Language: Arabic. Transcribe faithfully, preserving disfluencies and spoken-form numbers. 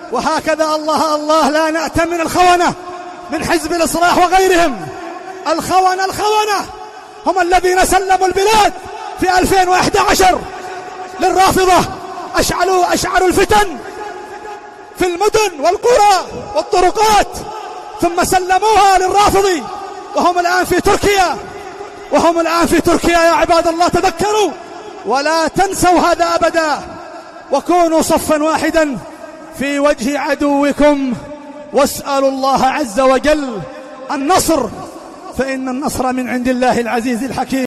وهكذا الله الله لا نأتمن الخونة من حزب الإصلاح وغيرهم. الخونة الخونة هم الذين سلموا البلاد في ألفين وإحدى عشر للرافضة، أشعلوا أشعلوا الفتن في المدن والقرى والطرقات، ثم سلموها للرافضي، وهم الآن في تركيا وهم الآن في تركيا. يا عباد الله تذكروا ولا تنسوا هذا أبدا، وكونوا صفا واحدا في وجه عدوكم، واسألوا الله عز وجل النصر، فإن النصر من عند الله العزيز الحكيم.